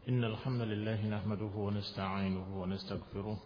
إن الحمد لله نحمده ونستعينه ونستغفره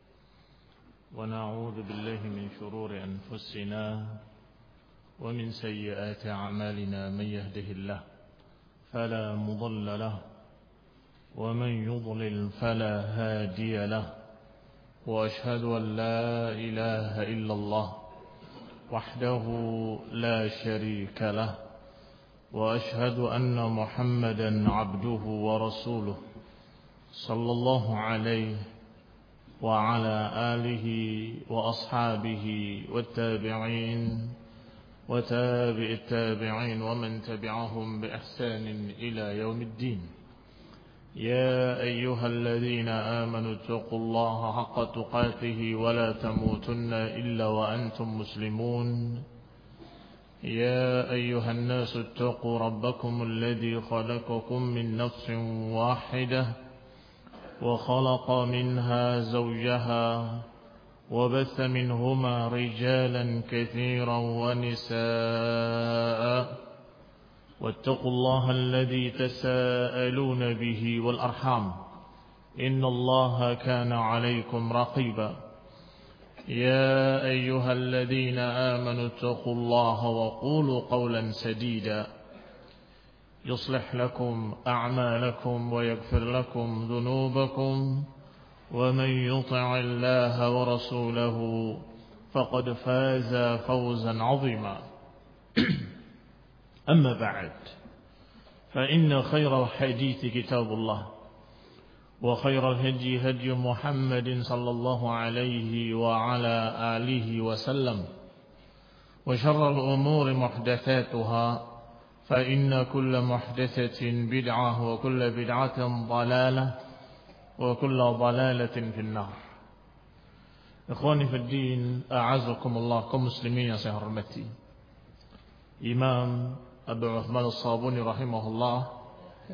ونعوذ بالله من شرور أنفسنا ومن سيئات أعمالنا. من يهده الله فلا مضل له ومن يضلل فلا هادي له، وأشهد أن لا إله إلا الله وحده لا شريك له، وأشهد أن محمدا عبده ورسوله صلى الله عليه وعلى آله وأصحابه والتابعين وتابع التابعين ومن تبعهم بإحسان إلى يوم الدين. يا أيها الذين آمنوا اتقوا الله حق تقاته ولا تموتن إلا وأنتم مسلمون. يا أيها الناس اتقوا ربكم الذي خلقكم من نفس واحدة وخلق منها زوجها وبث منهما رجالا كثيرا ونساء، واتقوا الله الذي تساءلون به والأرحام إن الله كان عليكم رقيبا. يا أيها الذين آمنوا اتقوا الله وقولوا قولا سديدا يصلح لكم أعمالكم ويغفر لكم ذنوبكم، ومن يطع الله ورسوله فقد فاز فوزا عظيما. أما بعد، فإن خير الحديث كتاب الله، وخير الهدي هدي محمد صلى الله عليه وعلى آله وسلم، وشر الأمور محدثاتها، فإن كل محدثة بدعة وكل بدعة ضلالة وكل ضلالة في النار. إخواني في الدين، أعزكم الله كمسلمين yang saya hormati. Imam Abu Uthman As-Sabuni rahimahullah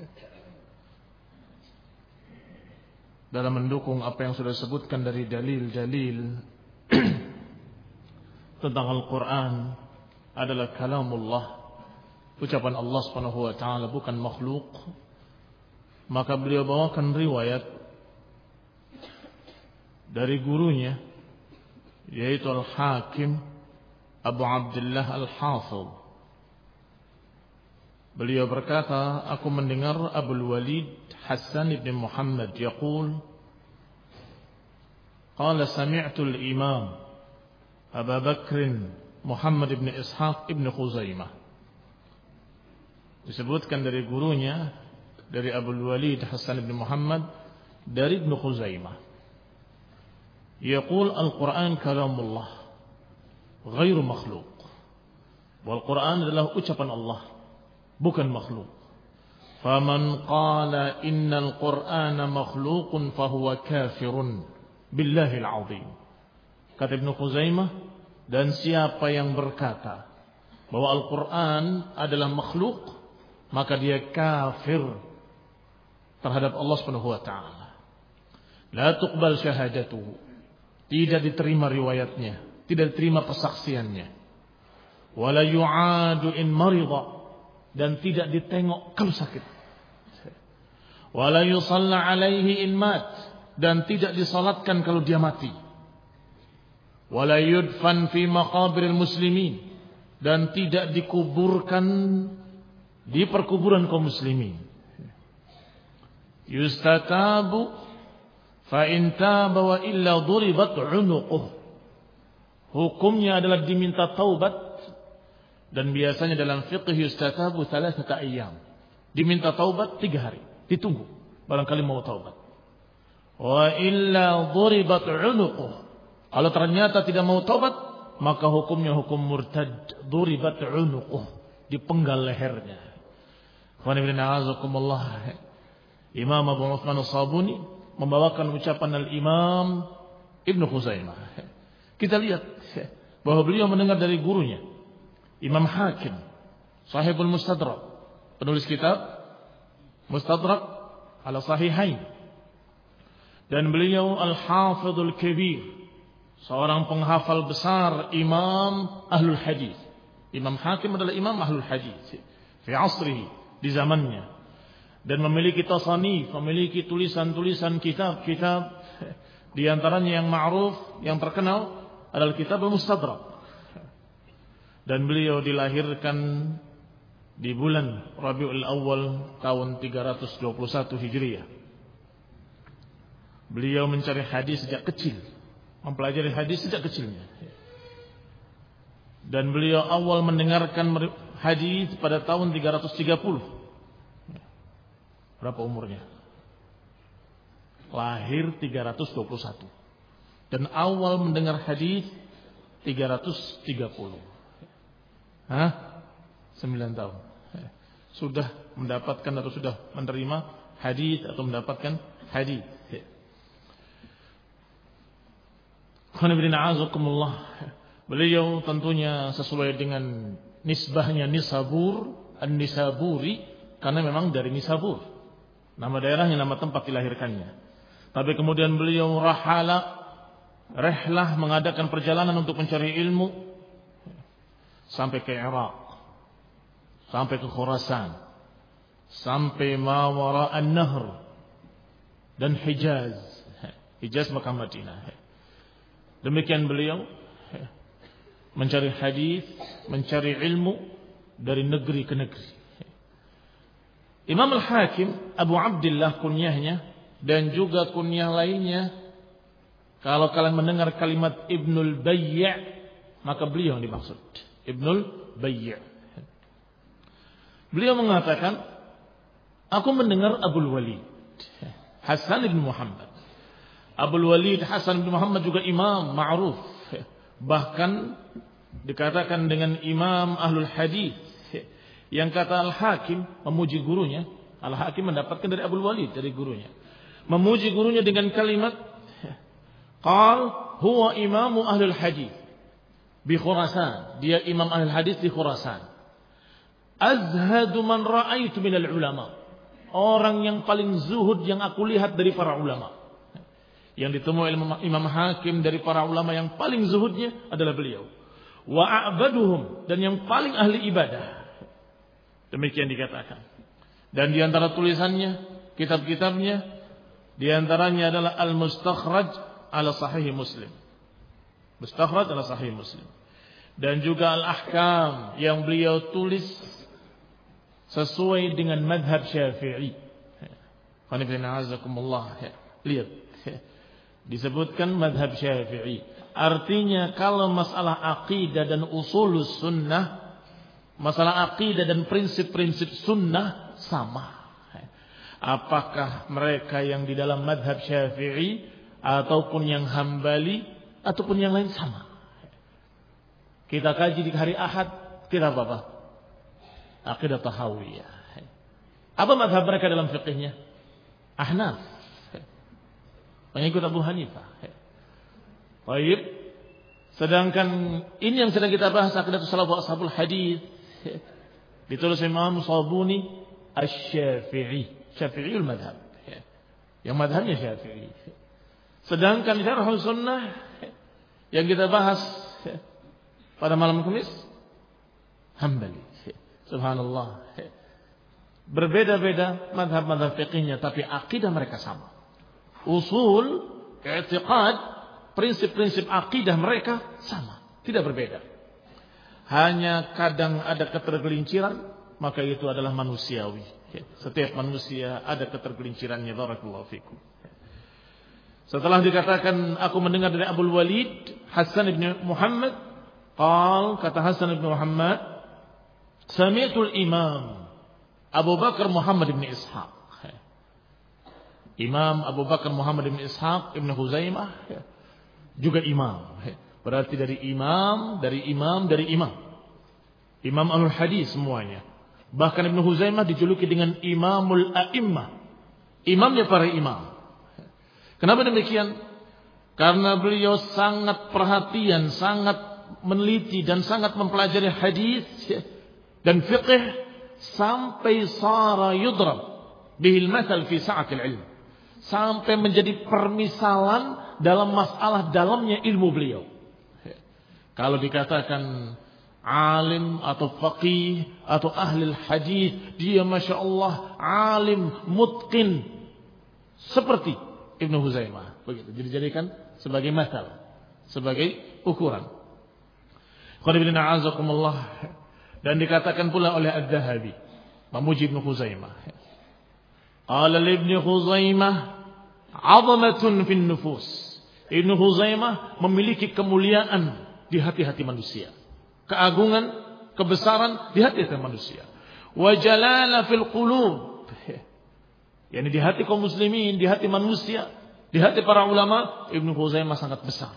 dalam mendukung apa yang sudah disebutkan dari dalil-dalil tentang Al-Quran adalah kalamullah, ucapan Allah Subhanahu wa taala, bukan makhluk. Maka beliau bawakan riwayat dari gurunya, yaitu Al-Hakim Abu Abdullah Al-Hafidh. Beliau berkata, aku mendengar Abul Walid Hassan ibn Muhammad yaqul, qala sami'tu al-imam Abu Bakr Muhammad ibn Ishaq ibn Khuzaimah. Disebutkan dari gurunya, dari Abul Walid Hassan ibn Muhammad dari Ibn Khuzaimah, yaqul al-Quran kalamullah ghairu makhluk. Wal Quran adalah ucapan Allah, bukan makhluk. Faman qala innal Qur'ana makhluqun fahuwa kafirun billahil azim. Kata Ibn Khuzaimah, dan siapa yang berkata bahwa Al-Quran adalah makhluk, maka dia kafir terhadap Allah Subhanahu wa taala. La tuqbal syahadatuhu, tidak diterima riwayatnya, tidak diterima persaksiannya. Wala yu'adu in marida, dan tidak ditengok kalau sakit. Wala yusalla alaihi in mat, dan tidak disalatkan kalau dia mati. Wala yudfan fi maqabiril muslimin, dan tidak dikuburkan di perkuburan kaum muslimin. Yustatabu fa in taba wa illa duribat unuquh. Hukumnya adalah diminta taubat. Dan biasanya dalam fiqh yustatabu thalathata ayyam, diminta taubat 3 hari, ditunggu barangkali mau taubat. Wa illa duribat unuquh, kalau ternyata tidak mau taubat, maka hukumnya hukum murtad, duribat unuquh, dipenggal lehernya. Imam Abu Uthman As-Sabuni membawakan ucapan al-Imam Ibn Khuzaimah. Kita lihat bahwa beliau mendengar dari gurunya Imam Hakim, sahibul Mustadrak, penulis kitab Mustadrak ala Sahihain, dan beliau Al-Hafidhul Kabir, seorang penghafal besar, Imam Ahlul Hadis. Imam Hakim adalah Imam Ahlul Hadis fi asrihi, di zamannya. dan memiliki tasanif, memiliki tulisan-tulisan kitab-kitab. Di antaranya yang ma'ruf, yang terkenal adalah kitab Al-Mustadrak. Dan beliau dilahirkan di bulan Rabiul Awal tahun 321 Hijriah. Beliau mencari hadis sejak kecil, mempelajari hadis sejak kecilnya. Dan beliau awal mendengarkan hadis pada tahun 330. Berapa umurnya? Lahir 321. Dan awal mendengar hadis 330. 9 tahun. Sudah mendapatkan atau sudah menerima hadis atau mendapatkan hadis. Beliau tentunya sesuai dengan nisbahnya Nisabur, An-Nisaburi, karena memang dari Nisabur. Nama daerahnya, nama tempat dilahirkannya. Tapi kemudian beliau rehlah mengadakan perjalanan untuk mencari ilmu sampai ke Irak, sampai ke Khurasan, sampai Mawara an-Nahr dan Hijaz. Hijaz Makkah Madinah. Demikian beliau mencari hadis, mencari ilmu dari negeri ke negeri. Imam Al-Hakim Abu Abdillah kunyahnya, dan juga kunyah lainnya. Kalau kalian mendengar kalimat Ibnul Bayy', maka beliau yang dimaksud. Ibnul Bayy'. Beliau mengatakan, aku mendengar Abul Walid Hasan bin Muhammad. Abul Walid Hasan bin Muhammad juga imam ma'ruf, bahkan dikatakan dengan imam ahlul hadis. Yang kata Al-Hakim memuji gurunya, Al-Hakim mendapatkan dari Abul Walid, dari gurunya, memuji gurunya dengan kalimat, qal huwa imamu ahlul hadis bi Khurasan. Dia imam ahlul hadis di Khurasan. Azhadu man ra'aitu minal ulama. Orang yang paling zuhud yang aku lihat dari para ulama. Yang ditemui Imam Hakim dari para ulama yang paling zuhudnya adalah beliau. Wa a'baduhum, dan yang paling ahli ibadah. Demikian dikatakan. Dan di antara tulisannya, kitab-kitabnya, di antaranya adalah Al-Mustakhraj ala Sahih Muslim. Mustakhraj ala Sahih Muslim. Dan juga Al-Ahkam yang beliau tulis sesuai dengan madhab Syafi'i. Lihat, disebutkan madhab Syafi'i. Artinya kalau masalah akidah dan usulus sunnah, masalah akidah dan prinsip-prinsip sunnah sama. Apakah mereka yang di dalam madhab Syafi'i ataupun yang Hambali ataupun yang lain sama. Kita kaji di hari Ahad, kita apa? Aqidah Tahawiyah. Apa madhab mereka dalam fiqihnya? Ahnaf, pengikut Abu Hanifah. Baik. Sedangkan ini yang sedang kita bahas, Aqidah Salafus Ashabul Hadis, ditulis Imam Sabuni Asy-Syafi'i, Syafi'iyul madhab. Yang madhabnya Syafi'i. Sedangkan Syarh Sunnah yang kita bahas pada malam Kamis, Hambali. Subhanallah. Berbeda-beda madhab-madhab fiqihnya, tapi akidah mereka sama. Usul, i'tiqad, prinsip-prinsip akidah mereka sama, tidak berbeda. Hanya kadang ada ketergelinciran, maka itu adalah manusiawi. Setiap manusia ada ketergelincirannya. Barakallahu fikum. Setelah dikatakan aku mendengar dari Abul Walid Hasan bin Muhammad, kata Hasan bin Muhammad, sami'tul imam Abu Bakar Muhammad bin Ishaq. Imam Abu Bakar Muhammad bin Ishaq Ibn Huzaimah juga imam. Berarti dari imam. Imam Ahlul Hadis semuanya. Bahkan Ibn Huzaimah dijuluki dengan Imamul A'immah, imamnya para imam. Kenapa demikian? Karena beliau sangat perhatian, sangat meneliti dan sangat mempelajari hadis dan fiqh sampai sara yudrab bihil mathal fi sa'atil ilm, sampai menjadi permisalan dalam masalah dalamnya ilmu beliau. Kalau dikatakan alim atau faqih atau ahli hadis, dia Masya Allah alim, mutqin seperti Ibnu Huzaimah. Begitu. Jadi jadikan sebagai masal, sebagai ukuran. Dan dikatakan pula oleh Ad-Dhahabi memuji Ibnu Huzaimah. Qala Ibnu Huzaimah 'azamatun fin nufus. Ibnu Huzaimah memiliki kemuliaan di hati-hati manusia. Keagungan, kebesaran di hati-hati manusia. Wa jalala fil qulub. Yani di hati kaum muslimin, di hati manusia, di hati para ulama, Ibnu Huzaimah sangat besar.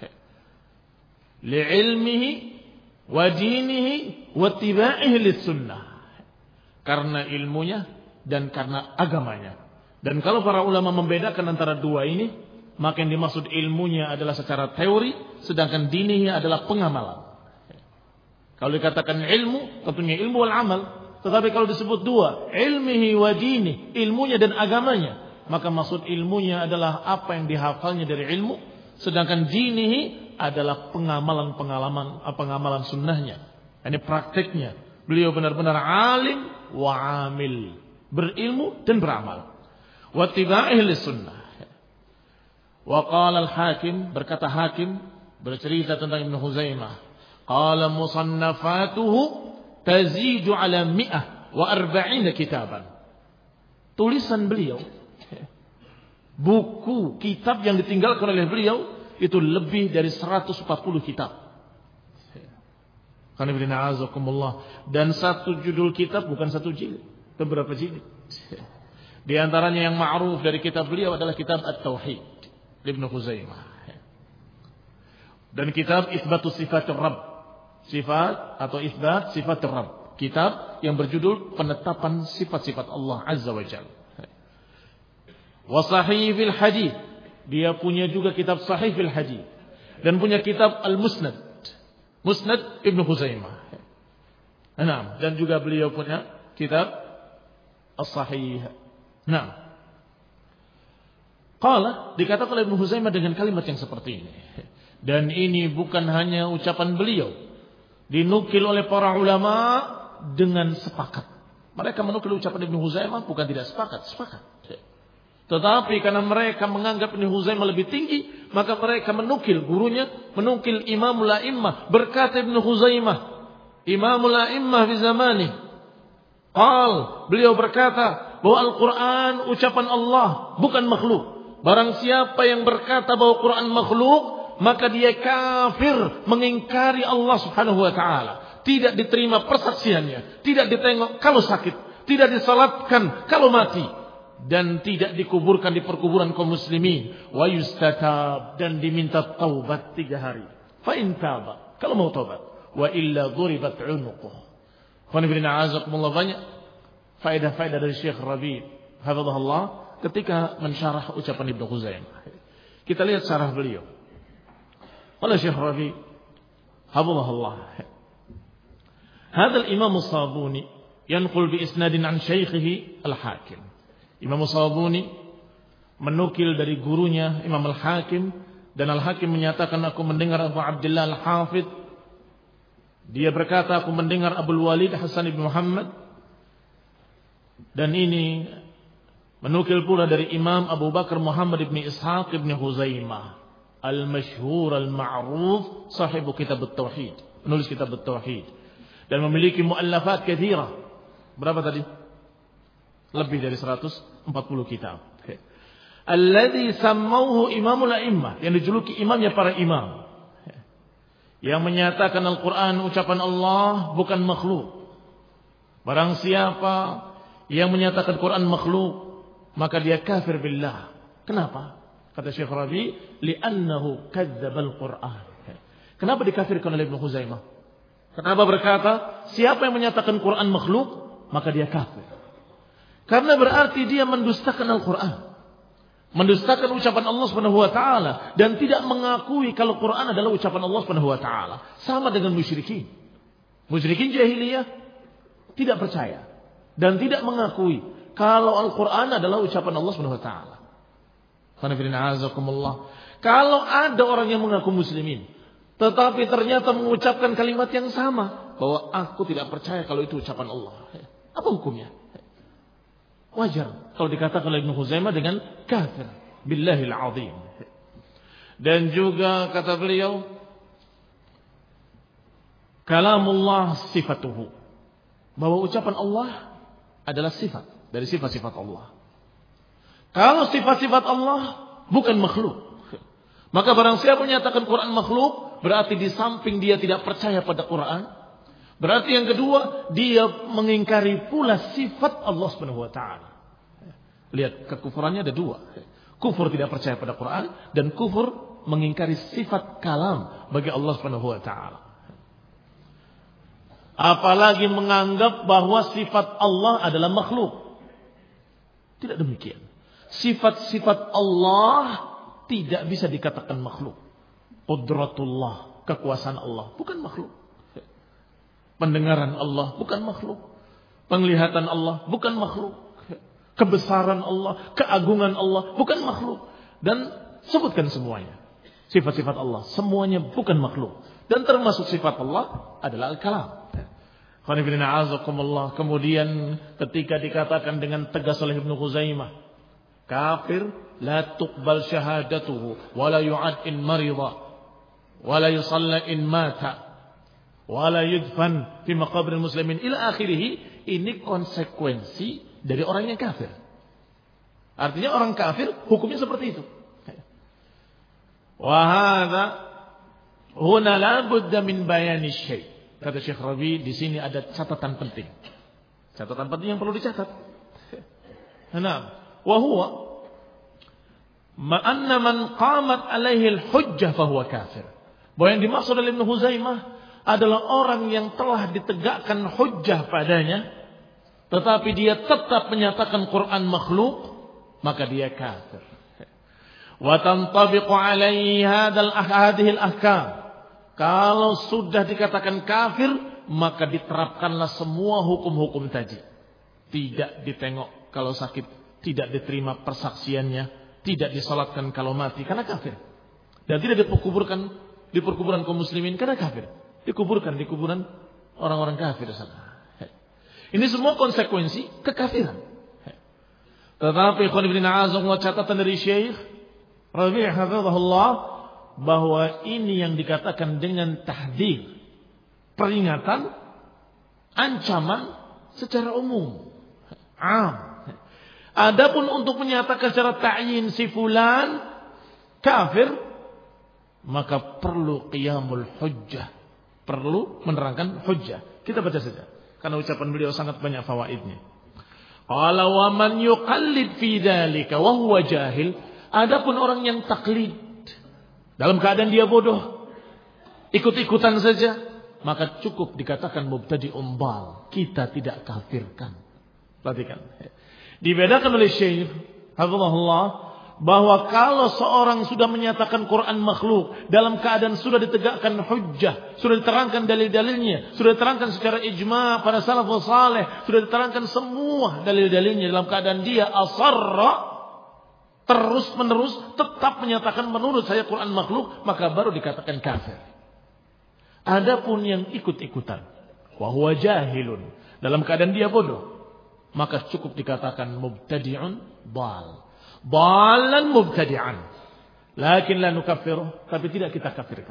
Li'ilmihi wa dinihi wa tibaihi lis-sunnah. Karena ilmunya dan karena agamanya. Dan kalau para ulama membedakan antara dua ini, maka yang dimaksud ilmunya adalah secara teori, sedangkan dinihi adalah pengamalan. Kalau dikatakan ilmu, tentunya ilmu wal amal. Tetapi kalau disebut dua, ilmihi wa dini, ilmunya dan agamanya, maka maksud ilmunya adalah apa yang dihafalnya dari ilmu, sedangkan dinihi adalah pengamalan sunnahnya. Ini prakteknya. Beliau benar-benar alim wa amil, berilmu dan beramal. Wa tibaihi lis-sunnah. Wa qala al-Hakim, berkata Hakim bercerita tentang Ibnu Huzaimah, qala musannafatuhu tazidu ala 140 kitaban. Tulisan beliau, buku kitab yang ditinggalkan oleh beliau itu lebih dari 140 kitab. Dan satu judul kitab bukan satu jilid, beberapa jilid. Di antaranya yang ma'ruf dari kitab beliau adalah kitab At-Tauhid Ibnu Huzaimah. Dan kitab Itsbatus Sifatir Rabb, sifat atau isbat sifatir Rabb, kitab yang berjudul penetapan sifat-sifat Allah Azza wa Jalla. Wa Sahihil Hadits, dia punya juga kitab Sahihil Hadits dan punya kitab Al-Musnad, Musnad Ibnu Huzaimah. Nah, dan juga beliau punya kitab As-Sahih. Nah, qala, dikatakan oleh Ibnu Huzaimah dengan kalimat yang seperti ini. Dan ini bukan hanya ucapan beliau, dinukil oleh para ulama dengan sepakat. Mereka menukil ucapan Ibnu Huzaimah bukan tidak sepakat. Tetapi karena mereka menganggap Ibnu Huzaimah lebih tinggi, maka mereka menukil gurunya, menukil Imamul A'immah. Berkata Ibnu Huzaimah, Imamul A'immah di zamani, beliau berkata bahwa Al-Quran ucapan Allah, bukan makhluk. Barang siapa yang berkata bahwa Quran makhluk, maka dia kafir, mengingkari Allah Subhanahu wa taala. Tidak diterima persaksiannya, tidak ditengok kalau sakit, tidak disalatkan kalau mati, dan tidak dikuburkan di perkuburan kaum muslimin. Wa yustatab, dan diminta taubat 3 hari. Fa in taba, kalau mau taubat, wa illa duribat 'unuquh. Banyak faedah-faedah dari Syekh Rabi' hafizahullah ketika mensyarah ucapan Ibnu Huzaimah. Kita lihat syarah beliau. Qala Syekh Rabi' hafizahullah, hadha al-Imam as-Sabuni yanqul bi isnadin an syaikhihi al-Hakim. Imam as-Sabuni menukil dari gurunya Imam al-Hakim, dan al-Hakim menyatakan, aku mendengar Abu Abdullah al-Hafidh, dia berkata, aku mendengar Abdul Walid Hasan bin Muhammad. Dan ini menukil pula dari Imam Abu Bakar Muhammad ibn Ishaq ibn Huzaimah, al-masyhur al-ma'ruf, sahibu kitab at-tauhid, penulis kitab at-tauhid, dan memiliki muallafat katsirah. Berapa tadi? Lebih dari 140 kitab. Alladzi sammauhu Imamul A'immah, yang dijuluki imamnya para imam, yang menyatakan Al-Quran ucapan Allah, bukan makhluk. Barang siapa yang menyatakan Quran makhluk, maka dia kafir billah. Kenapa? Kata Syekh Rabi', li'annahu kadzdzabal Quran. Kenapa dikafirkan oleh Ibnu Huzaimah? Kenapa berkata siapa yang menyatakan Quran makhluk, maka dia kafir? Karena berarti dia mendustakan Al-Quran, mendustakan ucapan Allah Subhanahu wa taala, dan tidak mengakui kalau Quran adalah ucapan Allah Subhanahu wa taala. Sama dengan musyrikin. Musyrikin jahiliyah tidak percaya dan tidak mengakui kalau Al-Quran adalah ucapan Allah Subhanahu wa taala. Kalau ada orang yang mengaku muslimin, Tetapi ternyata mengucapkan kalimat yang sama, bahwa aku tidak percaya kalau itu ucapan Allah. Apa hukumnya? Wajar kalau dikatakan oleh Ibnu Khuzaimah dengan kafir billahil azim. Dan juga kata beliau, kalamullah sifatuhu, bahwa ucapan Allah adalah sifat dari sifat-sifat Allah. Kalau sifat-sifat Allah bukan makhluk, maka barang siapa menyatakan Quran makhluk, berarti di samping dia tidak percaya pada Quran, berarti yang kedua dia mengingkari pula sifat Allah Subhanahu wa taala. Lihat, kekufurannya ada dua. Kufur tidak percaya pada Quran dan kufur mengingkari sifat kalam bagi Allah Subhanahu wa taala. Apalagi menganggap bahwa sifat Allah adalah makhluk. Tidak demikian. Sifat-sifat Allah tidak bisa dikatakan makhluk. Qudratullah, kekuasaan Allah bukan makhluk. Pendengaran Allah bukan makhluk. Penglihatan Allah bukan makhluk. Kebesaran Allah, keagungan Allah bukan makhluk. Dan sebutkan semuanya. Sifat-sifat Allah semuanya bukan makhluk. Dan termasuk sifat Allah adalah al-kalam. Kemudian ketika dikatakan dengan tegas oleh Ibnu Khuzaimah, kafir la tuqbal syahadatuhu wa la yu'ad in marida wa la yusalla in mata wa la yudfan fi maqabir muslimin ila akhirih. Ini konsekuensi dari orang yang kafir. Artinya orang kafir hukumnya seperti itu. Wa hadza huna la budda min bayani syai'. Kata Syekh Rabi, di sini ada catatan penting. Catatan penting yang perlu dicatat. Nah, wa huwa ma anna man qamat alaihi al-hujjah fa huwa kafir. Bahwa yang dimaksud oleh Ibnu Huzaimah adalah orang yang telah ditegakkan hujjah padanya, tetapi dia tetap menyatakan Quran makhluk, maka dia kafir. Wa tantabiqu alaihi hadhihi al-ahkam. Kalau sudah dikatakan kafir, maka diterapkanlah semua hukum-hukum tadi. Tidak ditengok kalau sakit, tidak diterima persaksiannya, tidak disalatkan kalau mati karena kafir. Dan tidak dikuburkan di perkuburan kaum muslimin karena kafir. Dikuburkan di kuburan orang-orang kafir sana. Ini semua konsekuensi kekafiran. Tetapi ikhwan fillah azza catatan dari Syekh Rabi' hafizahullah, bahwa ini yang dikatakan dengan tahdzir, peringatan, ancaman secara umum, am. Adapun untuk menyatakan secara ta'yin si fulan kafir, maka perlu qiyamul hujjah, perlu menerangkan hujjah. Kita baca saja, karena ucapan beliau sangat banyak fawaidnya. Qala wa man yuqallid fi dzalika wa huwa jahil. Adapun orang yang taklid dalam keadaan dia bodoh, ikut-ikutan saja, maka cukup dikatakan mubtadi'un dhal. Kita tidak kafirkan. Perhatikan. Dibedakan oleh Syekh hafizahullah bahwa kalau seorang sudah menyatakan Quran makhluk dalam keadaan sudah ditegakkan hujjah, sudah diterangkan dalil-dalilnya, sudah diterangkan secara ijma' para salafus saleh, sudah diterangkan semua dalil-dalilnya dalam keadaan dia asarra, terus menerus tetap menyatakan menurut saya Quran makhluk, maka baru dikatakan kafir. Adapun yang ikut-ikutan, wa huwa jahilun, dalam keadaan dia bodoh, maka cukup dikatakan mubtadi'un dhal. Dhalan mubtadi'an. Lakin la nukaffiruh, tapi tidak kita kafirkan.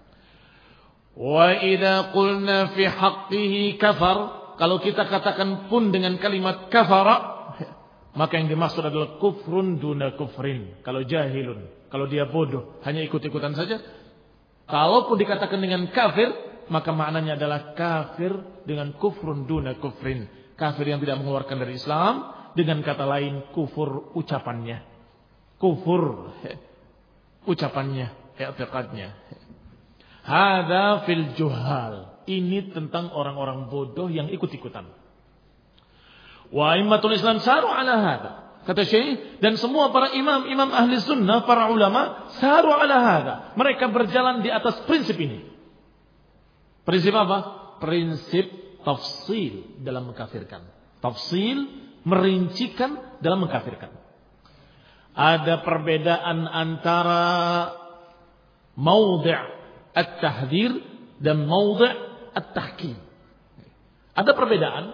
Wa idza qulna fi haqqihi kafar, kalau kita katakan pun dengan kalimat kafara, maka yang dimaksud adalah kufrun duna kufrin. Kalau jahilun, kalau dia bodoh, hanya ikut-ikutan saja. Kalaupun dikatakan dengan kafir, maka maknanya adalah kafir dengan kufrun duna kufrin. Kafir yang tidak mengeluarkan dari Islam. Dengan kata lain, kufur ucapannya. Kufur ucapannya, i'tiqadnya. Hadza fil juhal. Ini tentang orang-orang bodoh yang ikut-ikutan. Wa immatul Islam saru ala hada. Kata Syekh, dan semua para imam ahli sunnah, para ulama saru ala hada. Mereka berjalan di atas prinsip ini. Prinsip apa? Prinsip tafsil dalam mengkafirkan. Tafsil, merincikan dalam mengkafirkan. Ada perbedaan antara maudhi' at-tahdhir dan maudhi' at-tahkim. Ada perbedaan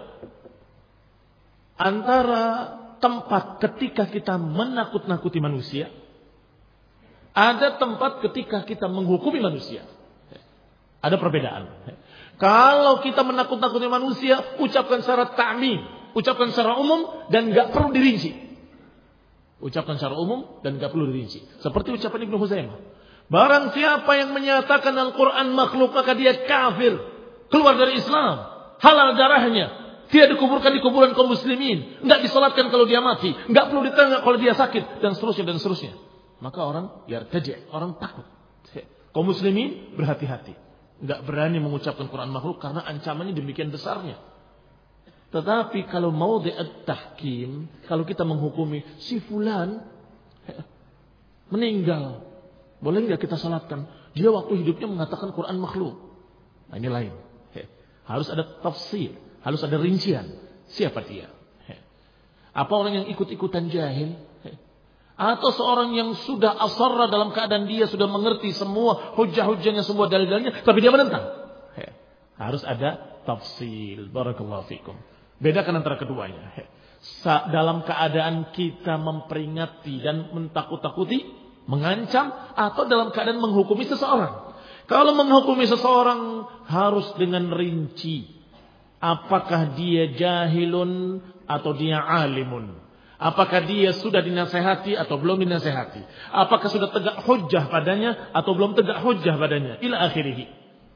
antara tempat ketika kita menakut-nakuti manusia, ada tempat ketika kita menghukumi manusia. Ada perbedaan. Kalau kita menakut-nakuti manusia, ucapkan secara ta'mim, ucapkan secara umum dan enggak perlu dirinci. Ucapkan secara umum dan enggak perlu dirinci. Seperti ucapan Ibnu Huzaimah. Barang siapa yang menyatakan Al-Quran makhluk, maka dia kafir, keluar dari Islam, halal darahnya, tidak dikuburkan di kuburan kaum muslimin, enggak disalatkan kalau dia mati, enggak perlu ditengok kalau dia sakit, dan seterusnya dan seterusnya. Maka orang yartaji', orang takut. Kaum muslimin berhati-hati, enggak berani mengucapkan Quran makhluk karena ancamannya demikian besarnya. Tetapi kalau maudhi' at-tahkim, kalau kita menghukumi si fulan meninggal, boleh enggak kita salatkan? Dia waktu hidupnya mengatakan Quran makhluk. Nah, ini lain. Harus ada tafsir, harus ada rincian. Siapa dia? Apa orang yang ikut-ikutan jahil? Atau seorang yang sudah asarra dalam keadaan dia sudah mengerti semua hujah-hujahnya, semua dalil-dalilnya, tapi dia menentang? Harus ada tafsir. Barakallahu fikum. Bedakan antara keduanya. Dalam keadaan kita memperingati dan mentakut-takuti, mengancam, atau dalam keadaan menghukumi seseorang. Kalau menghukumi seseorang harus dengan rinci. Apakah dia jahilun atau dia alimun? Apakah dia sudah dinasehati atau belum dinasehati? Apakah sudah tegak hujjah padanya atau belum tegak hujjah padanya? Ila akhirih.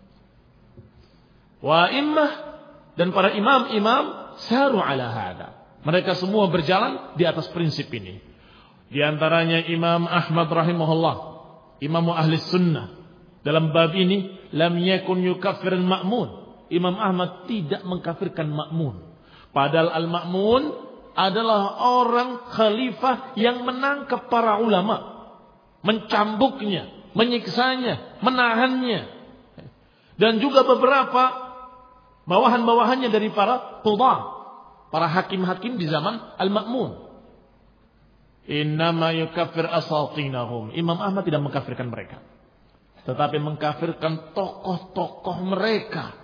Wa immah dan para imam-imam saru ala hada. Mereka semua berjalan di atas prinsip ini. Di antaranya Imam Ahmad rahimahullah, Imam ahli sunnah. Dalam bab ini, lam yakun yukaffir al-ma'mun. Imam Ahmad tidak mengkafirkan ma'mun. Padahal al-ma'mun adalah orang khalifah yang menangkap para ulama, mencambuknya, menyiksanya, menahannya. Dan juga beberapa bawahan-bawahannya dari para qudhah, para hakim-hakim di zaman al-ma'mun. Innama yukaffir asatinahum. Imam Ahmad tidak mengkafirkan mereka, tetapi mengkafirkan tokoh-tokoh mereka.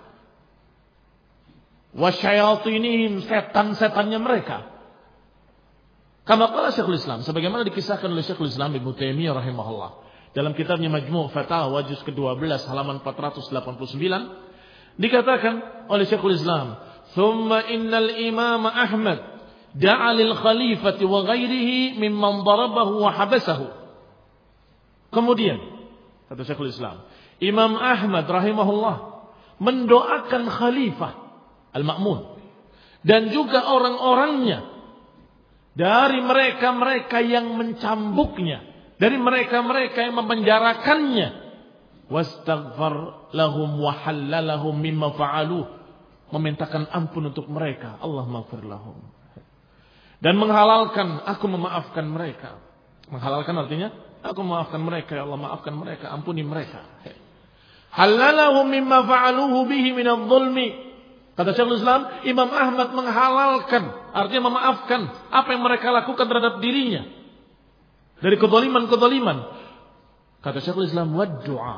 Wasyayatinihim, setan-setannya mereka. Kama qala Syekhul Islam, sebagaimana dikisahkan oleh Syekhul Islam Ibnu Taimiyah rahimahullah dalam kitabnya Majmu' Fatawa juz ke-12 halaman 489, dikatakan oleh Syekhul Islam, "Tsumma innal Imam Ahmad da'a lil khalifati wa ghairihi mimman darabahu wa habasahu." Kemudian kata Syekhul Islam, Imam Ahmad rahimahullah mendoakan khalifah al-Ma'mun dan juga orang-orangnya dari mereka-mereka yang mencambuknya, dari mereka-mereka yang memenjarakannya, wastaghfar lahum wa halalahum mimma fa'aluh, memintakan ampun untuk mereka, Allah maghfir lahum, dan menghalalkan, aku memaafkan mereka. Menghalalkan artinya aku memaafkan mereka, ya Allah maafkan mereka, ampuni mereka. Halalahum mimma fa'aluhu bihi minadh-dhulmi. Kata Syekhul Islam, Imam Ahmad menghalalkan, artinya memaafkan apa yang mereka lakukan terhadap dirinya dari kezaliman-kezaliman. Kata Syekhul Islam, wa du'a.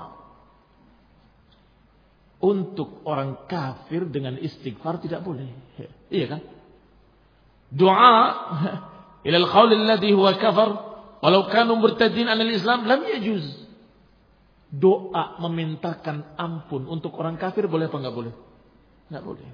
Untuk orang kafir dengan istighfar tidak boleh. Iya kan? Doa ila al-qaul alladhi huwa kafar walau kanu murtadin 'anil Islam lam yajuz. Doa memintakan ampun untuk orang kafir boleh apa enggak boleh? Enggak boleh.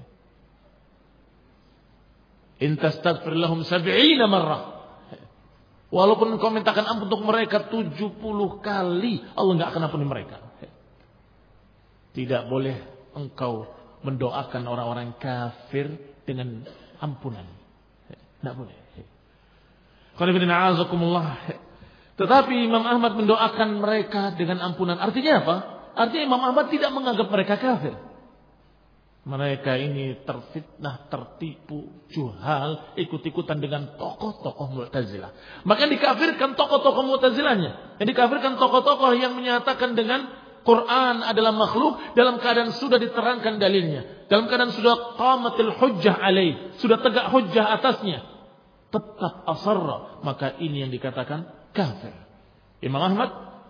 In tastaghfir lahum 70 marrah. Walaupun engkau mintakan ampun untuk mereka 70 kali, Allah enggak akan ampuni mereka. Tidak boleh engkau mendoakan orang-orang kafir dengan ampunan. Tidak boleh. Tetapi Imam Ahmad mendoakan mereka dengan ampunan. Artinya apa? Artinya Imam Ahmad tidak menganggap mereka kafir. Mereka ini terfitnah, tertipu, juhal, ikut-ikutan dengan tokoh-tokoh Mu'tazilah. Maka dikafirkan tokoh-tokoh Mu'tazilahnya. Yang dikafirkan tokoh-tokoh yang menyatakan dengan Quran adalah makhluk dalam keadaan sudah diterangkan dalilnya, dalam keadaan sudah qamatil hujjah alaih, sudah tegak hujjah atasnya, tetap asarra, maka ini yang dikatakan kafir. Imam Ahmad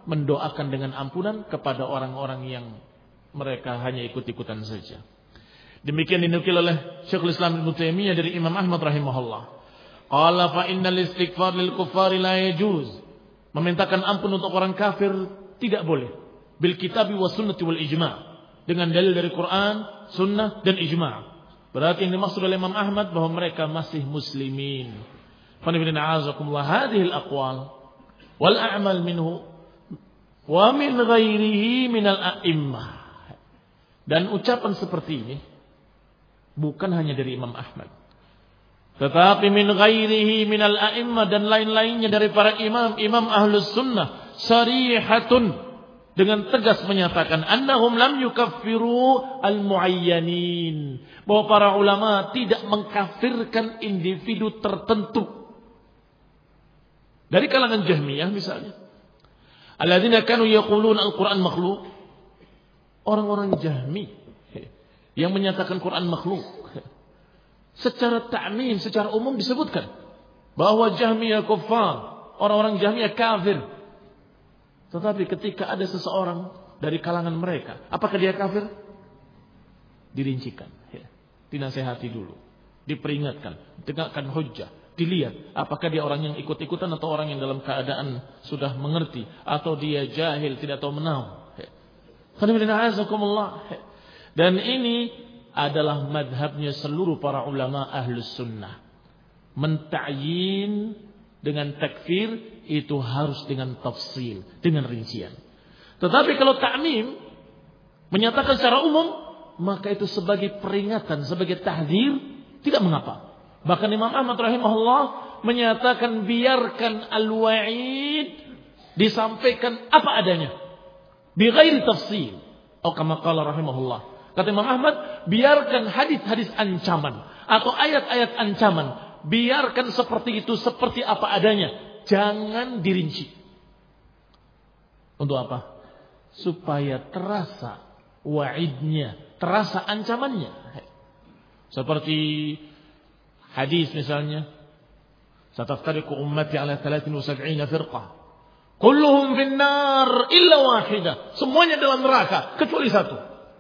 mendoakan dengan ampunan kepada orang-orang yang mereka hanya ikut-ikutan saja. Demikian dinukil oleh Syekhul Islam Ibnu Taimiyah dari Imam Ahmad rahimahullah. Qala fa innal istighfar lil kuffari la yajuz. Memintakan ampun untuk orang kafir tidak boleh. Bil kitabi was sunnati wal ijma'. Dengan dalil dari Quran, sunnah dan ijma'. Berarti yang dimaksud oleh Imam Ahmad bahwa mereka masih muslimin. Fa inna a'azakumullah hadhihi al-aqwal wal a'mal minhu wa min ghairihi minal a'immah. Dan ucapan seperti ini bukan hanya dari Imam Ahmad, tetapi min ghairihi minal a'immah, dan lain-lainnya dari para imam ahlus sunnah, sarihatun, dengan tegas menyatakan annahum lam yukaffiru al-muayyanin, bahwa para ulama tidak mengkafirkan individu tertentu. Dari kalangan Jahmiyah misalnya, alladzina kanu yaqulun al-Qur'an makhluq, orang-orang Jahmi yang menyatakan Quran makhluk, secara ta'mim, secara umum disebutkan bahwa Jahmiyah kuffar, orang-orang Jahmiyah kafir. Tetapi ketika ada seseorang dari kalangan mereka, apakah dia kafir? Dirincikan, dinasehati dulu, diperingatkan, tegakkan hujjah, dilihat apakah dia orang yang ikut-ikutan atau orang yang dalam keadaan sudah mengerti, atau dia jahil, tidak tahu menahu. Dan ini adalah madhabnya seluruh para ulama ahlus sunnah. Menta'yin dengan takfir itu harus dengan tafsil, dengan rincian. Tetapi kalau ta'mim, menyatakan secara umum, maka itu sebagai peringatan, sebagai tahdzir, tidak mengapa. Bahkan Imam Ahmad rahimahullah menyatakan biarkan al-wa'id disampaikan apa adanya, bi ghairi tafsil. Atau kama qala rahimahullah, kata Imam Ahmad, biarkan hadis-hadis ancaman atau ayat-ayat ancaman, biarkan seperti itu, seperti apa adanya, jangan dirinci. Untuk apa? Supaya terasa wa'idnya, terasa ancamannya. Seperti hadis misalnya, sataftariqu ummati ala 73 firqah, kulluhum finnar illa wahidah, semuanya dalam neraka kecuali satu.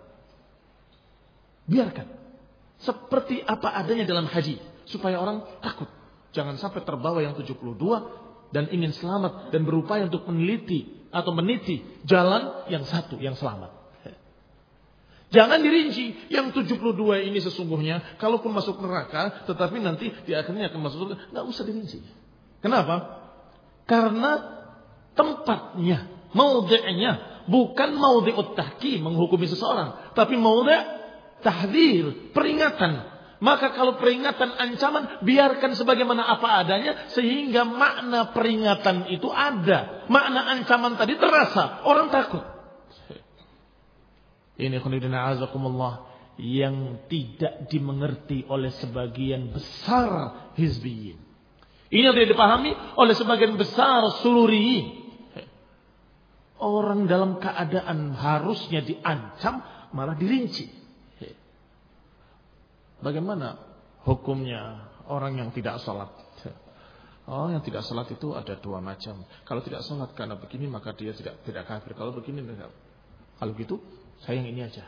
Biarkan seperti apa adanya dalam hadis, supaya orang takut, jangan sampai terbawa yang 72 dan ingin selamat dan berupaya untuk meneliti atau meniti jalan yang satu yang selamat. Jangan dirinci, yang 72 ini sesungguhnya kalaupun masuk neraka, tetapi nanti di akhirnya akan masuk surga. Nggak usah dirinci. Kenapa? Karena tempatnya, maudhi'nya bukan maudhi'ut tahkim, menghukumi seseorang, tapi maudhi' tahdzir, peringatan. Maka kalau peringatan, ancaman, biarkan sebagaimana apa adanya, sehingga makna peringatan itu ada, makna ancaman tadi terasa, orang takut. Ini khonidina azakumullah yang tidak dimengerti oleh sebagian besar hizbiyin. Ini yang tidak dipahami oleh sebagian besar sururiyin. Orang dalam keadaan harusnya diancam malah dirinci. Bagaimana hukumnya orang yang tidak sholat? Oh, yang tidak sholat itu ada dua macam. Kalau tidak sholat karena begini, maka dia tidak kafir. Kalau begini, kalau gitu saya yang ini aja.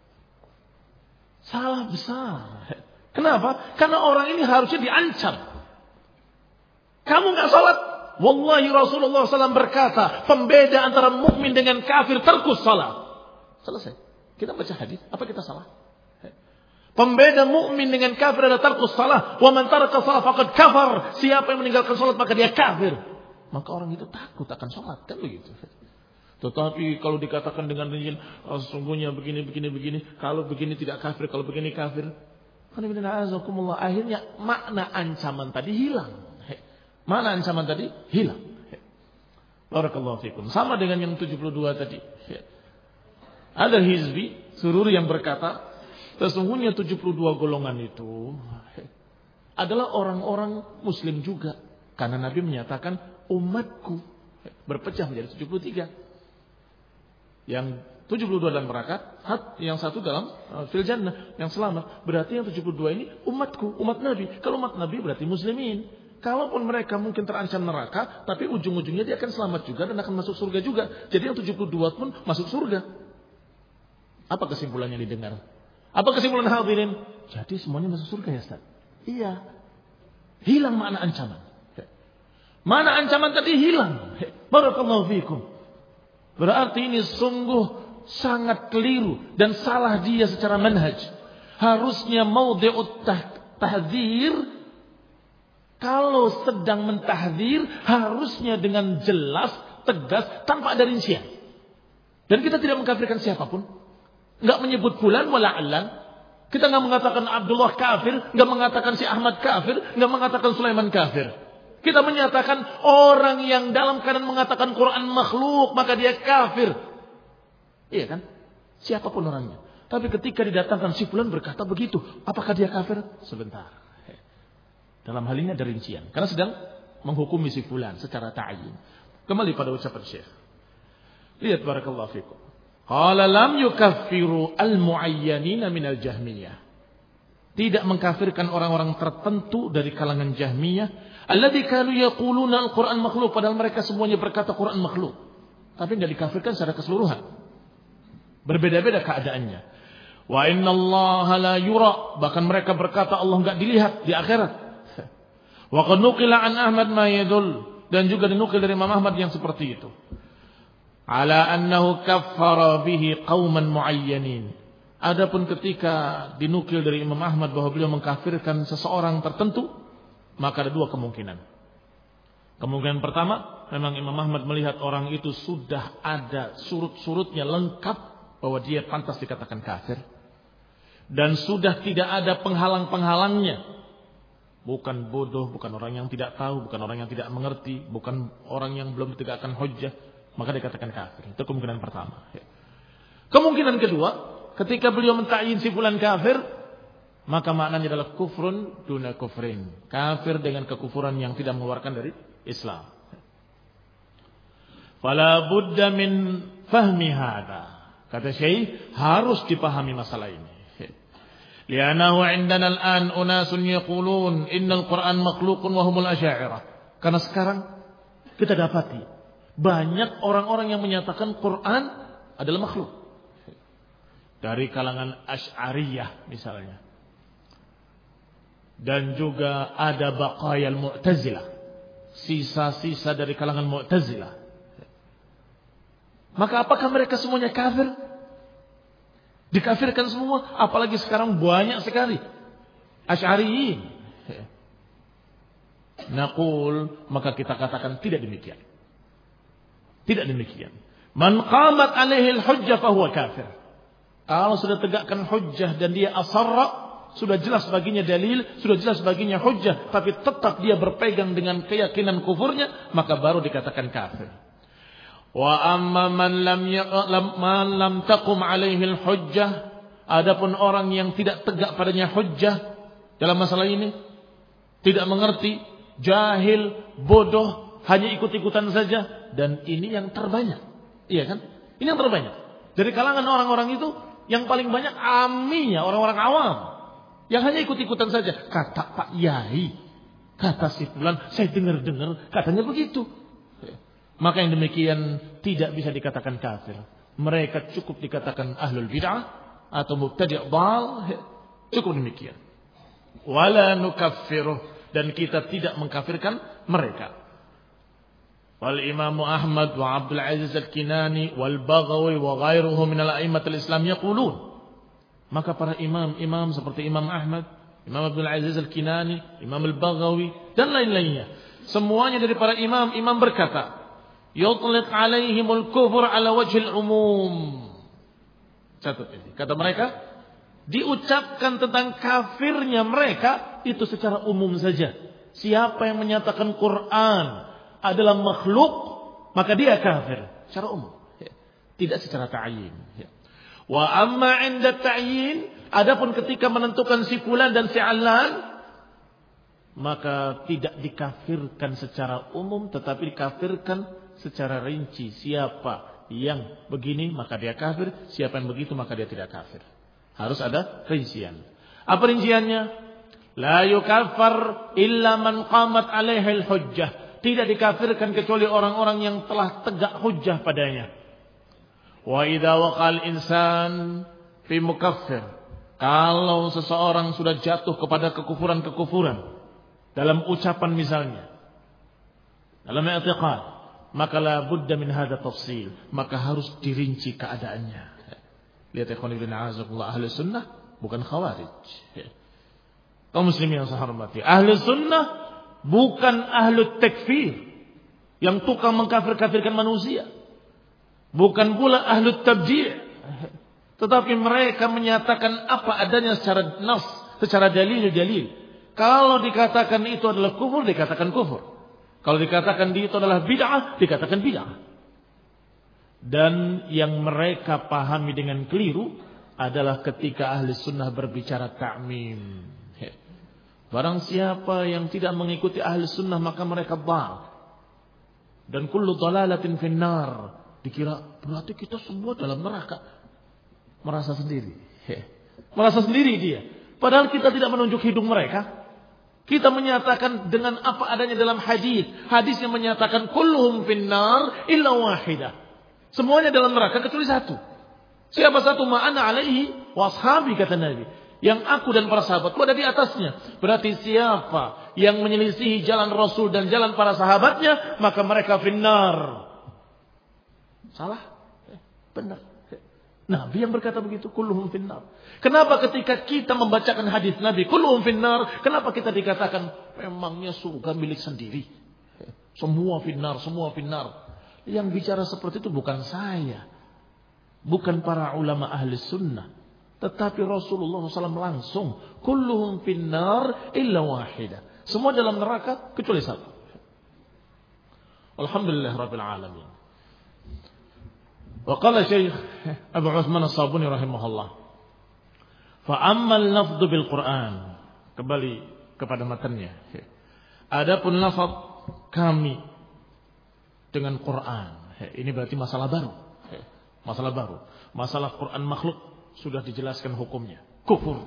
Salah besar. Kenapa? Karena orang ini harusnya diancam. Kamu nggak sholat, wallahi Rasulullah SAW berkata, pembeda antara mukmin dengan kafir terkus salat. Selesai. Kita baca hadis, apa kita salah? Pembeda mukmin dengan kafir adalah tarkus salah. Wa man taraka salah faqad kafar. Siapa yang meninggalkan salat maka dia kafir. Maka orang itu takut akan salat, kan begitu. Tetapi kalau dikatakan dengan rinci, sesungguhnya begini, kalau begini tidak kafir, kalau begini kafir. Akhirnya makna ancaman tadi hilang. Makna ancaman tadi hilang. Barakallahu fikum. Sama dengan yang 72 tadi. Ada hizbi sururi yang berkata, sesungguhnya 72 golongan itu adalah orang-orang muslim juga. Karena Nabi menyatakan umatku berpecah menjadi 73. Yang 72 dalam neraka, yang satu dalam fil jannah, yang selamat. Berarti yang 72 ini umatku, umat Nabi. Kalau umat Nabi berarti muslimin. Kalaupun mereka mungkin terancam neraka, tapi ujung-ujungnya dia akan selamat juga dan akan masuk surga juga. Jadi yang 72 pun masuk surga. Apa kesimpulannya didengar? Apa kesimpulan hadirin? Jadi semuanya masuk surga ya Ustaz? Iya. Hilang makna ancaman. Mana ancaman tadi hilang. Barakallahu fiikum. Berarti ini sungguh sangat keliru dan salah dia secara manhaj. Harusnya maudhi'ut tahdzir, kalau sedang mentahdzir harusnya dengan jelas, tegas, tanpa ada rincian. Dan kita tidak mengkafirkan siapapun. Enggak menyebut fulan wala allan. Kita enggak mengatakan Abdullah kafir, enggak mengatakan si Ahmad kafir, enggak mengatakan Sulaiman kafir. Kita menyatakan orang yang dalam keadaan mengatakan Quran makhluk, maka dia kafir. Iya kan? Siapapun orangnya. Tapi ketika didatangkan si fulan berkata begitu, apakah dia kafir? Sebentar. Dalam hal ini ada rincian. Karena sedang menghukumi si fulan secara ta'yin. Kembali pada ucapan Syekh. Lihat barakallahu fikum. Qala lam yukaffiru al-mu'ayyanina minal jahmiyah. Tidak mengkafirkan orang-orang tertentu dari kalangan Jahmiyah. Alladzi kanu yaquluna al-Qur'an makhluk. Padahal mereka semuanya berkata Quran makhluk. Tapi tidak dikafirkan secara keseluruhan. Berbeda-beda keadaannya. Wa innallaha la yura. Bahkan mereka berkata Allah enggak dilihat di akhirat. Wa qad nuqila an Ahmad ma yadul. Dan juga dinukil dari Imam Ahmad yang seperti itu. Ala annahu kaffara bihi qauman muayyanin. Adapun ketika dinukil dari Imam Ahmad bahwa beliau mengkafirkan seseorang tertentu, maka ada dua kemungkinan. Kemungkinan pertama, memang Imam Ahmad melihat orang itu sudah ada surut-surutnya lengkap bahwa dia pantas dikatakan kafir. Dan sudah tidak ada penghalang-penghalangnya. Bukan bodoh, bukan orang yang tidak tahu, bukan orang yang tidak mengerti, bukan orang yang belum ditegakkan hujjah, maka dikatakan kafir. Itu kemungkinan pertama. Kemungkinan kedua, ketika beliau mentakyin si fulan kafir, maka maknanya adalah kufrun duna kufrin. Kafir dengan kekufuran yang tidak mengeluarkan dari Islam. Fala budda min fahmi hadha. Kata Syekh, harus dipahami masalah ini. Li'annahu 'indana al-an unasun yaqulun innal Qur'an makhluqun wa humul asy'ariyah. Karena sekarang kita dapati banyak orang-orang yang menyatakan Quran adalah makhluk. Dari kalangan Asy'ariyah misalnya. Dan juga ada baqayal Mu'tazilah. Sisa-sisa dari kalangan Mu'tazilah. Maka apakah mereka semuanya kafir? Dikafirkan semua, apalagi sekarang banyak sekali Asy'ariyin. Naqul, maka kita katakan tidak demikian. Tidak demikian. Man qamat alaihi al-hujjah fahuwa kafir. Kalau sudah tegakkan hujjah dan dia asarra, sudah jelas baginya dalil, sudah jelas baginya hujjah, tapi tetap dia berpegang dengan keyakinan kufurnya, maka baru dikatakan kafir. Wa amma man lam taqum alaihi al-hujjah, adapun orang yang tidak tegak padanya hujjah dalam masalah ini, tidak mengerti, jahil, bodoh, hanya ikut-ikutan saja, dan ini yang terbanyak. Iya kan? Ini yang terbanyak. Dari kalangan orang-orang itu yang paling banyak aminya, orang-orang awam. Yang hanya ikut-ikutan saja. Kata Pak Yai, kata si fulan, saya dengar-dengar katanya begitu. Maka yang demikian tidak bisa dikatakan kafir. Mereka cukup dikatakan ahlul bid'ah atau mubtadi' dhal. Cukup demikian. Wala nukaffiruh, dan kita tidak mengkafirkan mereka. Wal Imam Ahmad wa Abdul Aziz Al-Kinani wal Baghawi wa ghairuhu min al-a'immatil Islam yaqulun. Maka para imam seperti Imam Ahmad, Imam Abdul Aziz Al-Kinani, Imam Al-Baghawi dan lain-lainnya, semuanya dari para imam berkata, yutliq alaihimul kufur ala wajhil umum. Catat ini. Kata mereka, diucapkan tentang kafirnya mereka itu secara umum saja. Siapa yang menyatakan Quran adalah makhluk, maka dia kafir secara umum, tidak secara ta'yin. Wa amma 'inda ta'yin, adapun ketika menentukan si fulan dan si allan, maka tidak dikafirkan secara umum, tetapi dikafirkan secara rinci. Siapa yang begini maka dia kafir, siapa yang begitu maka dia tidak kafir. Harus ada rincian. Apa rinciannya? La yukaffar illa man qamat alaihi al-hujjah. Tidak dikafirkan kecuali orang-orang yang telah tegak hujjah padanya. Wa idza waqal insan fi mukaffir. Kalau seseorang sudah jatuh kepada kekufuran-kekufuran dalam ucapan misalnya, dalam i'tiqad, maka la budda min hadha tafsil, maka harus dirinci keadaannya. Lihat ikhwan ibn a'azakullah, ahli sunnah bukan khawarij. Kaum muslimin yang saya hormati, ahli sunnah bukan ahli takfir yang tukang mengkafir-kafirkan manusia, bukan pula ahli tabdi', tetapi mereka menyatakan apa adanya secara nas, secara dalil-dalil. Kalau dikatakan itu adalah kufur, dikatakan kufur. Kalau dikatakan itu adalah bid'ah, dikatakan bid'ah. Dan yang mereka pahami dengan keliru adalah ketika ahli sunnah berbicara ta'mim. Barang siapa yang tidak mengikuti ahli sunnah maka mereka dhal. Dan kullu dhalalatin finnar. Dikira berarti kita semua dalam neraka. Merasa sendiri. Merasa sendiri dia. Padahal kita tidak menunjuk hidung mereka. Kita menyatakan dengan apa adanya dalam hadis. Hadis yang menyatakan kulluhum finnar illa wahidah. Semuanya dalam neraka kecuali satu. Siapa satu? Ma'ana alaihi washabi, kata Nabi. Yang aku dan para sahabat ada di atasnya. Berarti siapa yang menyelisihi jalan Rasul dan jalan para sahabatnya, maka mereka finnar. Salah? Benar. Nabi yang berkata begitu, kulluhum finnar. Kenapa ketika kita membacakan hadis Nabi, kulluhum finnar, kenapa kita dikatakan memangnya surga milik sendiri? Semua finnar, semua finnar. Yang bicara seperti itu bukan saya, bukan para ulama ahli sunnah, tetapi Rasulullah SAW langsung, kulluhum finnar illa wahidah. Semua dalam neraka kecuali satu. Alhamdulillah rabbil alamin. Waqala Syekh Abu Utsman As-Sabuni rahimahullah, fa ammal lafdhu bil Quran, kembali kepada matanya. Adapun lafaz kami dengan Quran, ini berarti masalah baru. Masalah baru. Masalah Quran makhluk sudah dijelaskan hukumnya, kufur.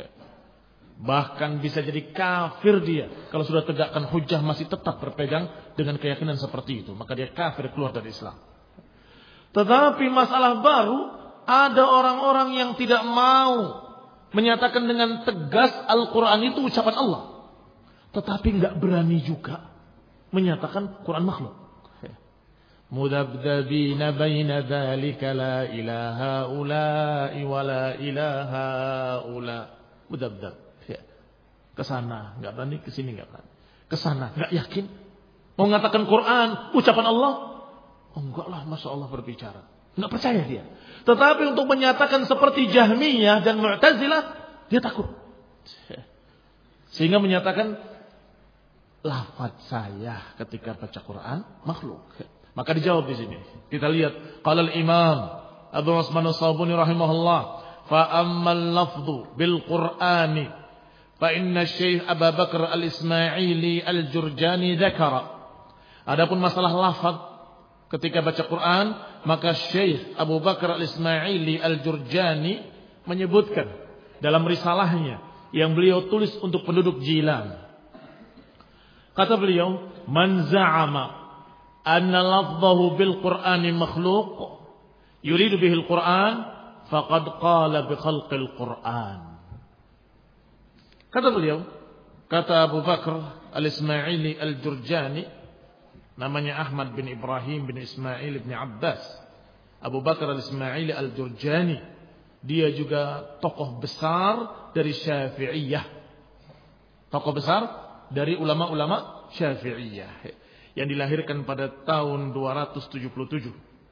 Bahkan bisa jadi kafir dia kalau sudah tegakkan hujjah masih tetap berpegang dengan keyakinan seperti itu, maka dia kafir, keluar dari Islam. Tetapi masalah baru, ada orang-orang yang tidak mau menyatakan dengan tegas Al-Quran itu ucapan Allah, tetapi enggak berani juga menyatakan Quran makhluk. Mudabdabina baina dzalika la ilaha ula'i wa la ilaha ula. Mudabdab. Kesana enggak berani, kesini enggak berani. Kesana enggak yakin mau mengatakan Quran ucapan Allah. Oh, enggak lah, Masya Allah berbicara. Enggak percaya dia. Tetapi untuk menyatakan seperti Jahmiyah dan Mu'tazilah, dia takut. Sehingga menyatakan, lafaz saya ketika baca Quran makhluk. Maka dijawab di sini. Kita lihat, qala al-Imam Abu Utsman As-Sabuni rahimahullah, fa ammal lafdhu bil Qur'ani fa inna Syekh Abu Bakar Al-Ismaili Al-Jurjani dzakara. Adapun masalah lafaz ketika baca Quran, maka Syekh Abu Bakar Al-Ismaili Al-Jurjani menyebutkan dalam risalahnya yang beliau tulis untuk penduduk Jilan. Kata beliau, man za'ama anna lafzahu bil Qur'ani makhluq yuridu bihi al-Qur'an faqad qala bi khalqil Qur'an. Kata beliau, kata Abu Bakar Al-Ismaili Al-Jurjani, namanya Ahmad bin Ibrahim bin Ismail bin Abbas, Abu Bakar Al-Ismaili Al-Jurjani. Dia juga tokoh besar dari Syafi'iyah, tokoh besar dari ulama-ulama Syafi'iyah yang dilahirkan pada tahun 277.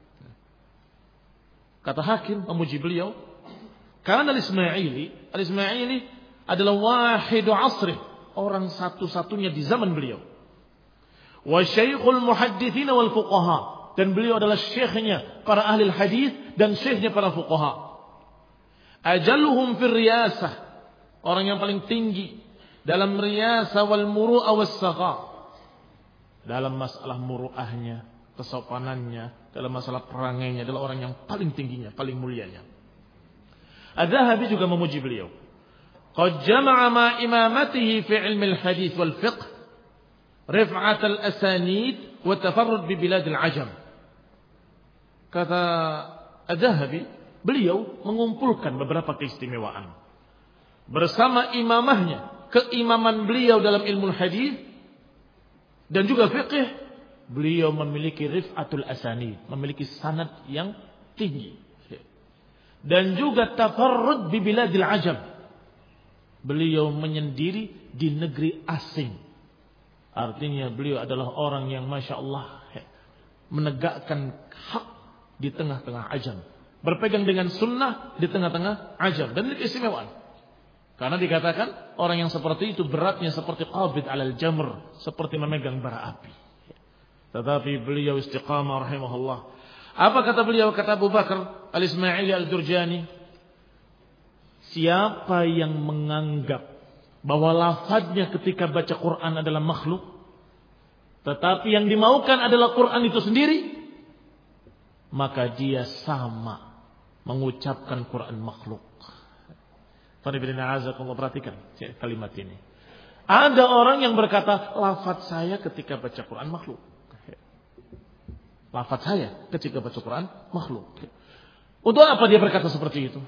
Kata Hakim memuji beliau, karena Al-Ismaili adalah wahidu asri, orang satu-satunya di zaman beliau. Wa syaikhul muhadditsin wal fuqaha, dan beliau adalah syekhnya para ahli hadis dan syekhnya para fuqaha. Ajalluhum fil riyasah, orang yang paling tinggi dalam riyasah wal muru'ah was saqa, dalam masalah muru'ahnya, kesopanannya, dalam masalah perangainya adalah orang yang paling tingginya, paling mulianya. Az-Zahabi juga memuji beliau. qad jama'a ma imamatihi fi ilmi al-hadith wal fiqh rif'at al-asanid wa tafarrud bi bilad al-ajam. Kata Adz-Dzahabi, beliau mengumpulkan beberapa keistimewaan bersama imamahnya, keimaman beliau dalam ilmu hadis dan juga fiqh. Beliau memiliki rif'atul asanid, memiliki sanad yang tinggi, dan juga tafarrud bi biladil ajam. Beliau menyendiri di negeri asing. Artinya beliau adalah orang yang masya Allah menegakkan hak di tengah-tengah ajam, berpegang dengan sunnah di tengah-tengah ajam, dan ini keistimewaan. Karena dikatakan orang yang seperti itu beratnya seperti qabid alal jamr, seperti memegang bara api. Tetapi beliau istiqamah rahimahullah. Apa kata beliau? Kata Abu Bakar al-Ismaili al-Jurjani, siapa yang menganggap bahwa lafadznya ketika baca Quran adalah makhluk, tetapi yang dimaukan adalah Quran itu sendiri, maka dia sama mengucapkan Quran makhluk. Perhatikan kalimat ini. Ada orang yang berkata, lafaz saya ketika baca Quran makhluk. Lafaz saya ketika baca Quran makhluk. Untuk apa dia berkata seperti itu?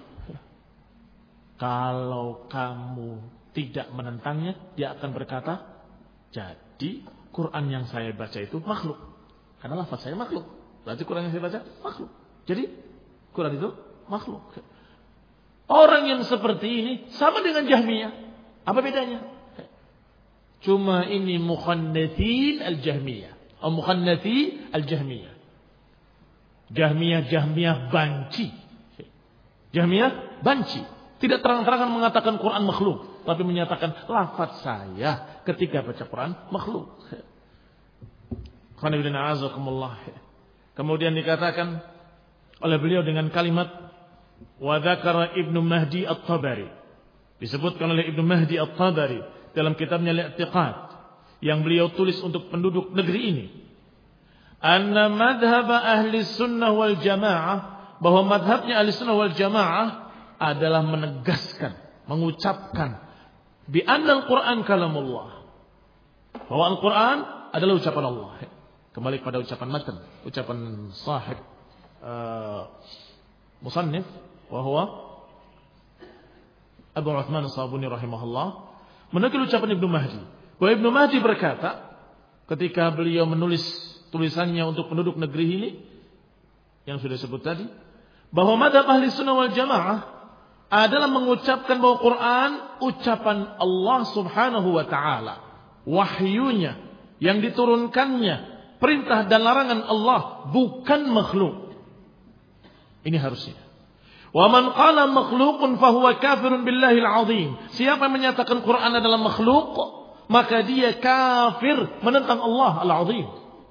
Kalau kamu tidak menentangnya, dia akan berkata, jadi Quran yang saya baca itu makhluk. Karena lafaz saya makhluk. Berarti Quran yang saya baca makhluk. Jadi Quran itu makhluk. Orang yang seperti ini sama dengan Jahmiyah. Apa bedanya? Cuma ini mukhannatin al-Jahmiyah atau mukhannati al-Jahmiyah. Jahmiyah banci. Jahmiyah banci. Tidak terang-terangan mengatakan Quran makhluk, tapi menyatakan lafaz saya ketika baca Quran makhluk. Kemudian dikatakan oleh beliau dengan kalimat wa dzakara Ibnu Mahdi At-Tabari. Disebutkan oleh Ibnu Mahdi At-Tabari dalam kitabnya Al-I'tiqad yang beliau tulis untuk penduduk negeri ini. Anna madhhab ahli sunnah wal jamaah, bahwa madhabnya ahli sunnah wal jamaah adalah menegaskan, mengucapkan bi anna al-Quran kalamullah, bahwa Al-Quran adalah ucapan Allah. Kembali kepada ucapan matan, ucapan sahib musannif wahwa Abu Uthman As-Sabuni rahimahullah, menukil ucapan Ibnu Mahdi. Bahwa Ibnu Mahdi berkata ketika beliau menulis tulisannya untuk penduduk negeri ini yang sudah disebut tadi, bahwa madhab ahli sunnah wal jamaah adalah mengucapkan bahwa Quran ucapan Allah subhanahu wa ta'ala, wahyunya yang diturunkannya, perintah dan larangan Allah, bukan makhluk. Ini harusnya. Wa man qala makhluqun fahuwa kafirun billahil azim. Siapa yang menyatakan Quran adalah makhluk, maka dia kafir menentang Allah al-azim.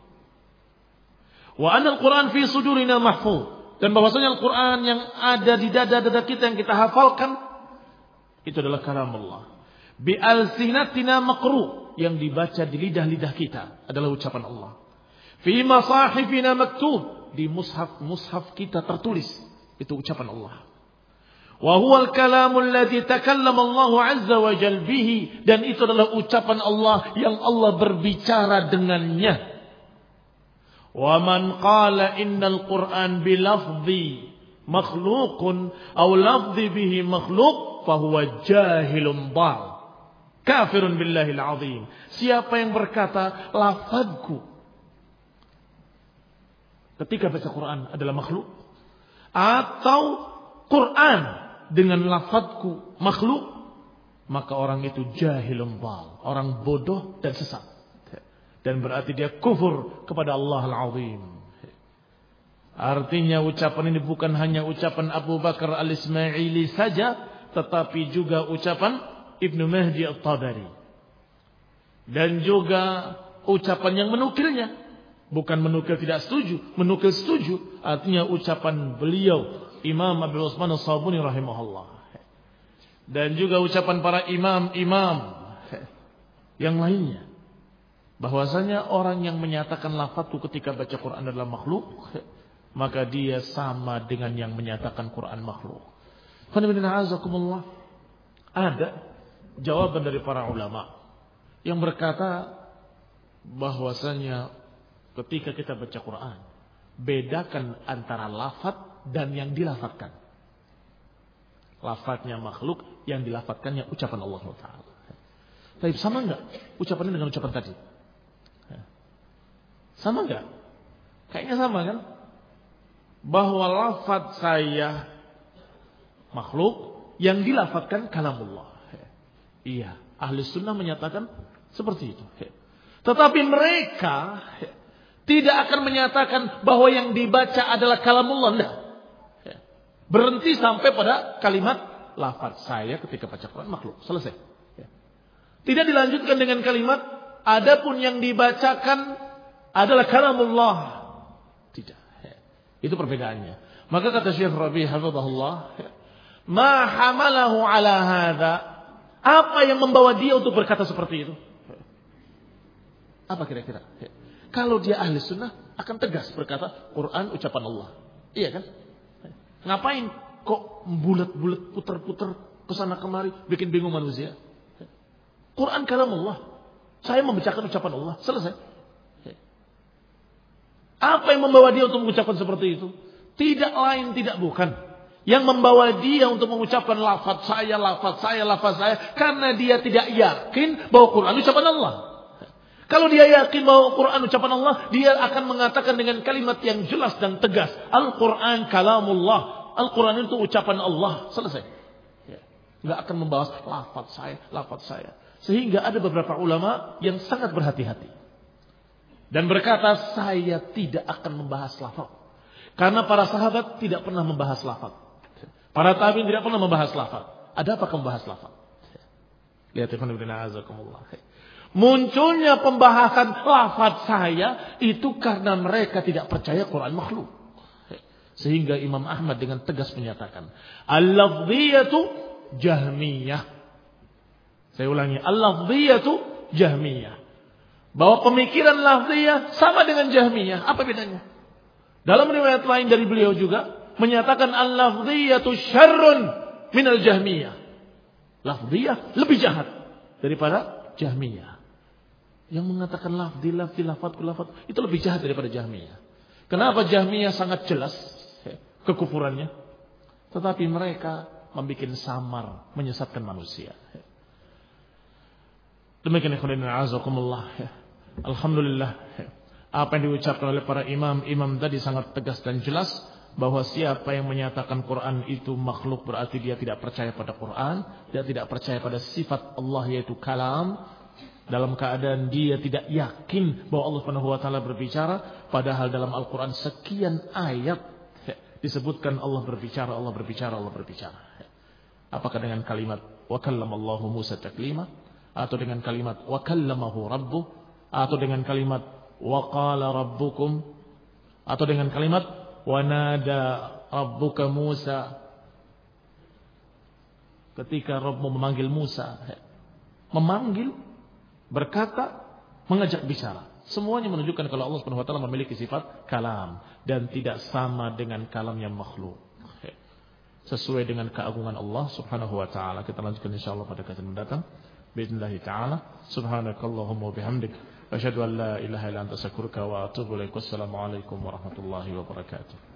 Wa anna al-Quran fi sudurina mahfuz. Dan bahwasanya Al-Quran yang ada di dada-dada kita yang kita hafalkan itu adalah kalam Allah. Bi alsinatina maqru, yang dibaca di lidah-lidah kita adalah ucapan Allah. Fi masahifina maktub, di mushaf kita tertulis. Itu ucapan Allah. Wa huwa al-kalamul ladzi takallama Allah 'azza wa jalla bihi, dan itu adalah ucapan Allah yang Allah berbicara dengannya. Wa man qala innal Qur'an bi lafzi makhluqun aw lafzi bihi makhluq fa huwa jahilun dhal kafirun billahil azim. Siapa yang berkata lafazku ketika baca Quran adalah makhluk, atau Quran dengan lafadzku makhluk, maka orang itu jahilun dhal, orang bodoh dan sesat, dan berarti dia kufur kepada Allah al-azim. Artinya ucapan ini bukan hanya ucapan Abu Bakar al-Ismaili saja, tetapi juga ucapan Ibnu Mahdi At-Tabari, dan juga ucapan yang menukilnya. Bukan menukil tidak setuju, menukil setuju. Artinya ucapan beliau Imam Abu Uthman As-Sabuni rahimahullah, dan juga ucapan para imam-imam yang lainnya, bahwasanya orang yang menyatakan lafadzku ketika baca Quran adalah makhluk, maka dia sama dengan yang menyatakan Quran makhluk. Ada jawaban dari para ulama yang berkata bahwasanya ketika kita baca Quran, bedakan antara lafaz dan yang dilafadzkan. Lafadznya makhluk, yang dilafadzkannya ucapan Allah Taala. Tapi sama enggak ucapannya dengan ucapan tadi? Sama enggak? Kayaknya sama kan? Bahwa lafaz saya makhluk, yang dilafadzkan kalamullah. Iya, ahli sunnah menyatakan seperti itu. Tetapi mereka tidak akan menyatakan bahwa yang dibaca adalah kalamullah. Tidak. Berhenti sampai pada kalimat lafaz saya ketika baca Quran makhluk. Selesai. Tidak dilanjutkan dengan kalimat adapun yang dibacakan adalah kalamullah. Tidak. Itu perbedaannya. Maka kata Syekh Rabi' hafizahullah, ma hamalahu ala hadza, apa yang membawa dia untuk berkata seperti itu? Apa kira-kira? Kalau dia ahli sunnah akan tegas berkata Quran ucapan Allah. Iya kan? Ngapain kok bulat-bulat putar-putar kesana kemari bikin bingung manusia? Quran kalamullah. Saya membacakan ucapan Allah. Selesai. Apa yang membawa dia untuk mengucapkan seperti itu? Tidak lain, tidak bukan. Yang membawa dia untuk mengucapkan lafaz saya, lafaz saya, lafaz saya. Karena dia tidak yakin bahwa Quran ucapan Allah. Kalau dia yakin bahwa Quran ucapan Allah, dia akan mengatakan dengan kalimat yang jelas dan tegas. Al-Quran kalamullah. Al-Quran itu ucapan Allah. Selesai. Nggak akan membahas lafaz saya, lafaz saya. Sehingga ada beberapa ulama yang sangat berhati-hati. Dan berkata, saya tidak akan membahas lafaz. Karena para sahabat tidak pernah membahas lafaz. Para tabi'in tidak pernah membahas lafaz. Ada apa membahas lafaz? Lihat ikhwan fillah azakumullah. Munculnya pembahasan lafaz saya itu karena mereka tidak percaya Quran makhluk. Sehingga Imam Ahmad dengan tegas menyatakan, al-lafziyatu jahmiyah. Saya ulangi, al-lafziyatu jahmiyah. Bahwa pemikiran lafziyah sama dengan jahmiyah. Apa bedanya? Dalam riwayat lain dari beliau juga menyatakan al-lafziyatu syarrun minal jahmiyah. Lafziyah lebih jahat daripada jahmiyah. Yang mengatakan lafzi lafaz itu lebih jahat daripada jahmiyah. Kenapa? Jahmiyah sangat jelas kekufurannya, tetapi mereka membuat samar, menyesatkan manusia. Demikian ikhwan azakumullah. Alhamdulillah, apa yang diucapkan oleh para imam tadi sangat tegas dan jelas bahwa siapa yang menyatakan Quran itu makhluk berarti dia tidak percaya pada Quran, dia tidak percaya pada sifat Allah yaitu kalam, dalam keadaan dia tidak yakin bahwa Allah Subhanahu wa taala berbicara, padahal dalam Al-Quran sekian ayat disebutkan Allah berbicara, Allah berbicara, Allah berbicara. Apakah dengan kalimat wa kallamallahu Musa taklima, atau dengan kalimat wa kallamahu rabbuh, atau dengan kalimat wa qala rabbukum, atau dengan kalimat wa nada rabbuka Musa, ketika Rabbmu memanggil Musa, memanggil, berkata, mengajak bicara. Semuanya menunjukkan kalau Allah Subhanahu wa taala memiliki sifat kalam dan tidak sama dengan kalam yang makhluk. Sesuai dengan keagungan Allah Subhanahu wa taala. Kita lanjutkan insyaallah pada kajian mendatang. Bismillah taala. Subhanakallahumma wa bihamdik asyhadu an la ilaha illa anta astaghfiruka wa atubu ilaik. Wassalamu alaikum warahmatullahi wabarakatuh.